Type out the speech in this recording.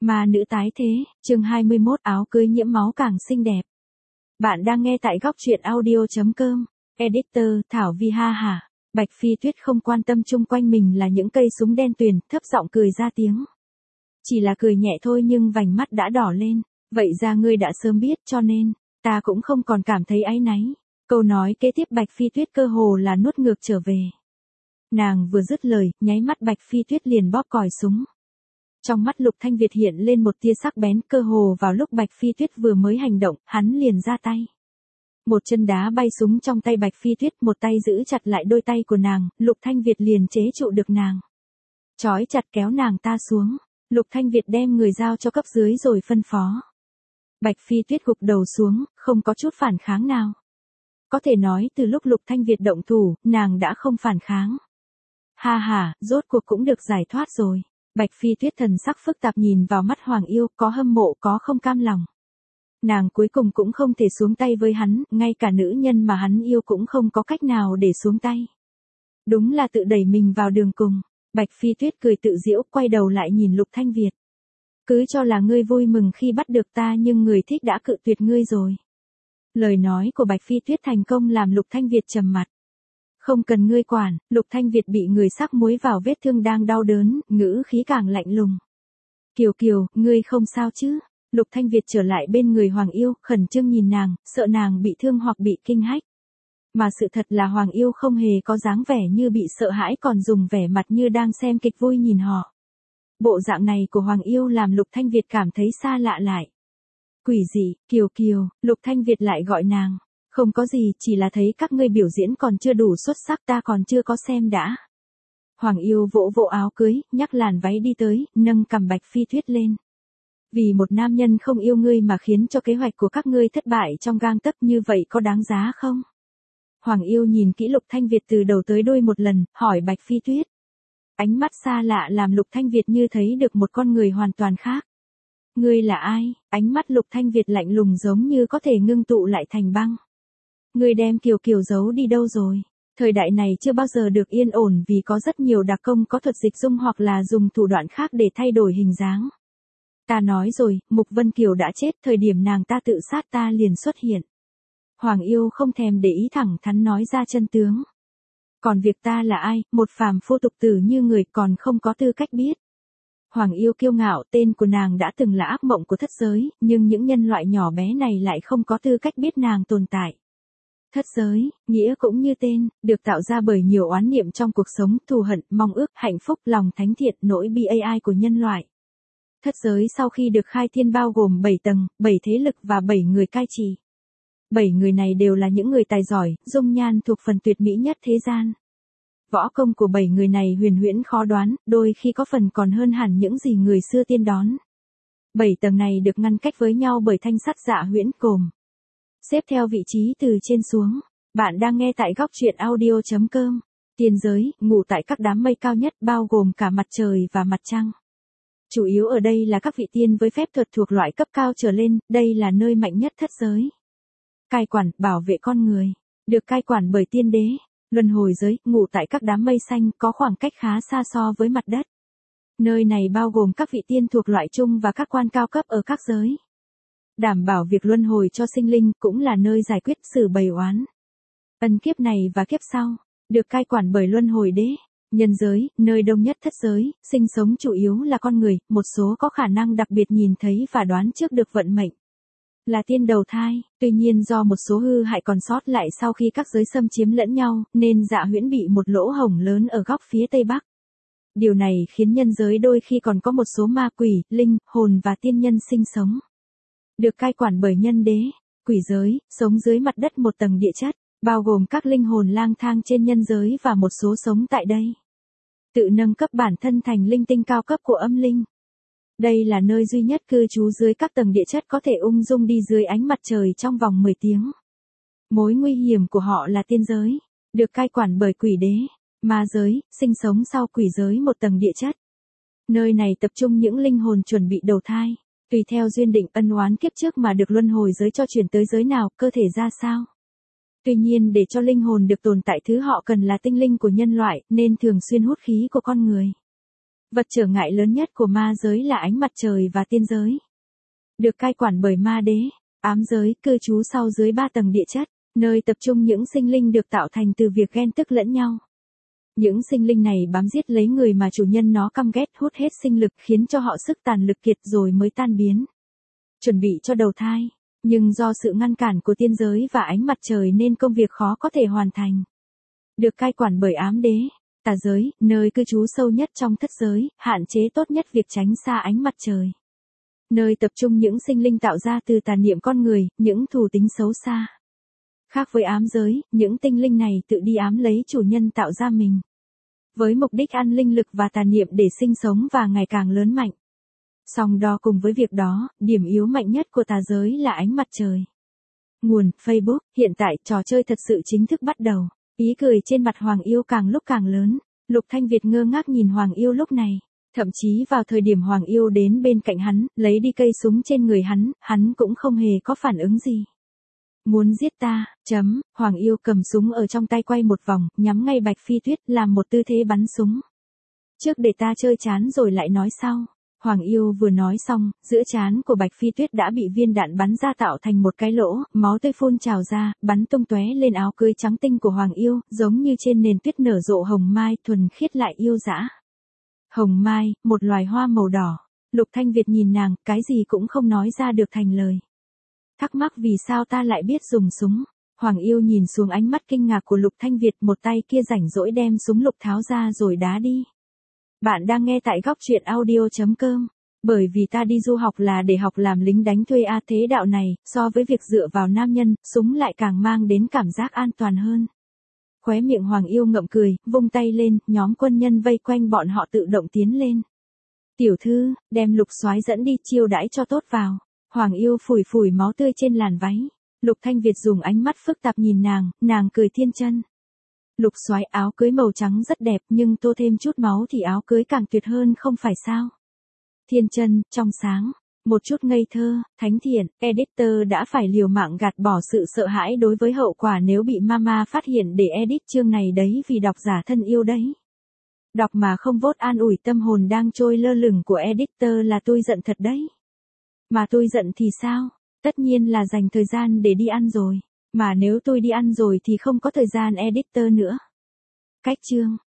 Ma nữ tái thế, chương 21 áo cưới nhiễm máu càng xinh đẹp. Bạn đang nghe tại góc truyện audio.com. Editor Thảo Vi ha hả. Bạch Phi Tuyết không quan tâm chung quanh mình là những cây súng đen tuyền, thấp giọng cười ra tiếng. Chỉ là cười nhẹ thôi nhưng vành mắt đã đỏ lên. Vậy ra ngươi đã sớm biết cho nên, ta cũng không còn cảm thấy áy náy. Câu nói kế tiếp Bạch Phi Tuyết cơ hồ là nuốt ngược trở về. Nàng vừa dứt lời, nháy mắt Bạch Phi Tuyết liền bóp còi súng. Trong mắt Lục Thanh Việt hiện lên một tia sắc bén, cơ hồ vào lúc Bạch Phi Tuyết vừa mới hành động, hắn liền ra tay. Một chân đá bay súng trong tay Bạch Phi Tuyết, một tay giữ chặt lại đôi tay của nàng, Lục Thanh Việt liền chế trụ được nàng. Trói chặt kéo nàng ta xuống, Lục Thanh Việt đem người giao cho cấp dưới rồi phân phó. Bạch Phi Tuyết gục đầu xuống, không có chút phản kháng nào. Có thể nói từ lúc Lục Thanh Việt động thủ, nàng đã không phản kháng. Ha ha, rốt cuộc cũng được giải thoát rồi. Bạch Phi Tuyết thần sắc phức tạp nhìn vào mắt Hoàng Yêu, có hâm mộ có không cam lòng. Nàng cuối cùng cũng không thể xuống tay với hắn, ngay cả nữ nhân mà hắn yêu cũng không có cách nào để xuống tay. Đúng là tự đẩy mình vào đường cùng. Bạch Phi Tuyết cười tự giễu, quay đầu lại nhìn Lục Thanh Việt. Cứ cho là ngươi vui mừng khi bắt được ta nhưng người thích đã cự tuyệt ngươi rồi. Lời nói của Bạch Phi Tuyết thành công làm Lục Thanh Việt trầm mặt. Không cần ngươi quản, Lục Thanh Việt bị người sắc muối vào vết thương đang đau đớn, ngữ khí càng lạnh lùng. Kiều Kiều, ngươi không sao chứ? Lục Thanh Việt trở lại bên người Hoàng Yêu, khẩn trương nhìn nàng, sợ nàng bị thương hoặc bị kinh hách. Mà sự thật là Hoàng Yêu không hề có dáng vẻ như bị sợ hãi, còn dùng vẻ mặt như đang xem kịch vui nhìn họ. Bộ dạng này của Hoàng Yêu làm Lục Thanh Việt cảm thấy xa lạ lại. Quỷ dị, Kiều Kiều, Lục Thanh Việt lại gọi nàng. Không có gì, chỉ là thấy các ngươi biểu diễn còn chưa đủ xuất sắc, ta còn chưa có xem đã. Hoàng Yêu vỗ vỗ áo cưới, nhắc làn váy đi tới, nâng cằm Bạch Phi Tuyết lên. Vì một nam nhân không yêu ngươi mà khiến cho kế hoạch của các ngươi thất bại trong gang tấc, như vậy có đáng giá không? Hoàng Yêu nhìn kỹ Lục Thanh Việt từ đầu tới đuôi một lần, hỏi Bạch Phi Tuyết. Ánh mắt xa lạ làm Lục Thanh Việt như thấy được một con người hoàn toàn khác. Ngươi là ai? Ánh mắt Lục Thanh Việt lạnh lùng giống như có thể ngưng tụ lại thành băng. Ngươi đem Kiều Kiều giấu đi đâu rồi? Thời đại này chưa bao giờ được yên ổn vì có rất nhiều đặc công có thuật dịch dung hoặc là dùng thủ đoạn khác để thay đổi hình dáng. Ta nói rồi, Mục Vân Kiều đã chết, thời điểm nàng ta tự sát ta liền xuất hiện. Hoàng Yêu không thèm để ý, thẳng thắn nói ra chân tướng. Còn việc ta là ai, một phàm phu tục tử như người còn không có tư cách biết. Hoàng Yêu kiêu ngạo, tên của nàng đã từng là ác mộng của thất giới, nhưng những nhân loại nhỏ bé này lại không có tư cách biết nàng tồn tại. Thất giới, nghĩa cũng như tên, được tạo ra bởi nhiều oán niệm trong cuộc sống, thù hận, mong ước, hạnh phúc, lòng thánh thiện, nỗi bi ai của nhân loại. Thất giới sau khi được khai thiên bao gồm 7 tầng, 7 thế lực và 7 người cai trị. 7 người này đều là những người tài giỏi, dung nhan thuộc phần tuyệt mỹ nhất thế gian. Võ công của 7 người này huyền huyễn khó đoán, đôi khi có phần còn hơn hẳn những gì người xưa tiên đón. 7 tầng này được ngăn cách với nhau bởi thanh sắt dạ huyễn cồm. Xếp theo vị trí từ trên xuống. Bạn đang nghe tại góc truyện audio.com. Tiên giới, ngủ tại các đám mây cao nhất bao gồm cả mặt trời và mặt trăng. Chủ yếu ở đây là các vị tiên với phép thuật thuộc loại cấp cao trở lên, đây là nơi mạnh nhất thất giới. Cai quản, bảo vệ con người. Được cai quản bởi tiên đế. Luân hồi giới, ngủ tại các đám mây xanh, có khoảng cách khá xa so với mặt đất. Nơi này bao gồm các vị tiên thuộc loại chung và các quan cao cấp ở các giới. Đảm bảo việc luân hồi cho sinh linh, cũng là nơi giải quyết xử bày oán. Ân kiếp này và kiếp sau, được cai quản bởi luân hồi đế. Nhân giới, nơi đông nhất thất giới, sinh sống chủ yếu là con người, một số có khả năng đặc biệt nhìn thấy và đoán trước được vận mệnh. Là tiên đầu thai, tuy nhiên do một số hư hại còn sót lại sau khi các giới xâm chiếm lẫn nhau, nên dạ huyễn bị một lỗ hổng lớn ở góc phía tây bắc. Điều này khiến nhân giới đôi khi còn có một số ma quỷ, linh, hồn và tiên nhân sinh sống. Được cai quản bởi nhân đế. Quỷ giới, sống dưới mặt đất một tầng địa chất, bao gồm các linh hồn lang thang trên nhân giới và một số sống tại đây. Tự nâng cấp bản thân thành linh tinh cao cấp của âm linh. Đây là nơi duy nhất cư trú dưới các tầng địa chất có thể ung dung đi dưới ánh mặt trời trong vòng 10 tiếng. Mối nguy hiểm của họ là tiên giới, được cai quản bởi quỷ đế. Ma giới, sinh sống sau quỷ giới một tầng địa chất. Nơi này tập trung những linh hồn chuẩn bị đầu thai. Tùy theo duyên định ân oán kiếp trước mà được luân hồi giới cho chuyển tới giới nào, cơ thể ra sao. Tuy nhiên để cho linh hồn được tồn tại, thứ họ cần là tinh linh của nhân loại, nên thường xuyên hút khí của con người. Vật trở ngại lớn nhất của ma giới là ánh mặt trời và tiên giới. Được cai quản bởi ma đế, ám giới cư trú sau dưới 3 tầng địa chất, nơi tập trung những sinh linh được tạo thành từ việc ghen tức lẫn nhau. Những sinh linh này bám giết lấy người mà chủ nhân nó căm ghét, hút hết sinh lực khiến cho họ sức tàn lực kiệt rồi mới tan biến. Chuẩn bị cho đầu thai, nhưng do sự ngăn cản của tiên giới và ánh mặt trời nên công việc khó có thể hoàn thành. Được cai quản bởi ám đế, tà giới, nơi cư trú sâu nhất trong thất giới, hạn chế tốt nhất việc tránh xa ánh mặt trời. Nơi tập trung những sinh linh tạo ra từ tà niệm con người, những thù tính xấu xa. Khác với ám giới, những tinh linh này tự đi ám lấy chủ nhân tạo ra mình. Với mục đích ăn linh lực và tà niệm để sinh sống và ngày càng lớn mạnh. Song đo cùng với việc đó, điểm yếu mạnh nhất của tà giới là ánh mặt trời. Nguồn, Facebook, hiện tại trò chơi thật sự chính thức bắt đầu. Ý cười trên mặt Hoàng Yêu càng lúc càng lớn. Lục Thanh Việt ngơ ngác nhìn Hoàng Yêu lúc này. Thậm chí vào thời điểm Hoàng Yêu đến bên cạnh hắn, lấy đi cây súng trên người hắn cũng không hề có phản ứng gì. Muốn giết ta, Hoàng Yêu cầm súng ở trong tay quay một vòng, nhắm ngay Bạch Phi Tuyết, làm một tư thế bắn súng. Trước để ta chơi chán rồi lại nói sau. Hoàng Yêu vừa nói xong, giữa trán của Bạch Phi Tuyết đã bị viên đạn bắn ra tạo thành một cái lỗ, máu tươi phun trào ra, bắn tung tóe lên áo cưới trắng tinh của Hoàng Yêu, giống như trên nền tuyết nở rộ hồng mai thuần khiết lại yêu dã. Hồng mai, một loài hoa màu đỏ. Lục Thanh Việt nhìn nàng, cái gì cũng không nói ra được thành lời. Thắc mắc vì sao ta lại biết dùng súng. Hoàng Yêu nhìn xuống ánh mắt kinh ngạc của Lục Thanh Việt, một tay kia rảnh rỗi đem súng lục tháo ra rồi đá đi. Bạn đang nghe tại góc truyện audio.com. Bởi vì ta đi du học là để học làm lính đánh thuê thế đạo này, so với việc dựa vào nam nhân, súng lại càng mang đến cảm giác an toàn hơn. Khóe miệng Hoàng Yêu ngậm cười, vung tay lên, nhóm quân nhân vây quanh bọn họ tự động tiến lên. Tiểu thư, đem Lục soái dẫn đi chiêu đãi cho tốt vào. Hoàng Yêu phủi phủi máu tươi trên làn váy. Lục Thanh Việt dùng ánh mắt phức tạp nhìn nàng cười thiên chân. Lục soái, áo cưới màu trắng rất đẹp nhưng tô thêm chút máu thì áo cưới càng tuyệt hơn không phải sao? Thiên chân, trong sáng, một chút ngây thơ, thánh thiện, editor đã phải liều mạng gạt bỏ sự sợ hãi đối với hậu quả nếu bị mama phát hiện để edit chương này đấy vì độc giả thân yêu đấy. Đọc mà không vote an ủi tâm hồn đang trôi lơ lửng của editor là tôi giận thật đấy. Mà tôi giận thì sao? Tất nhiên là dành thời gian để đi ăn rồi. Mà nếu tôi đi ăn rồi thì không có thời gian editor nữa. Cách chương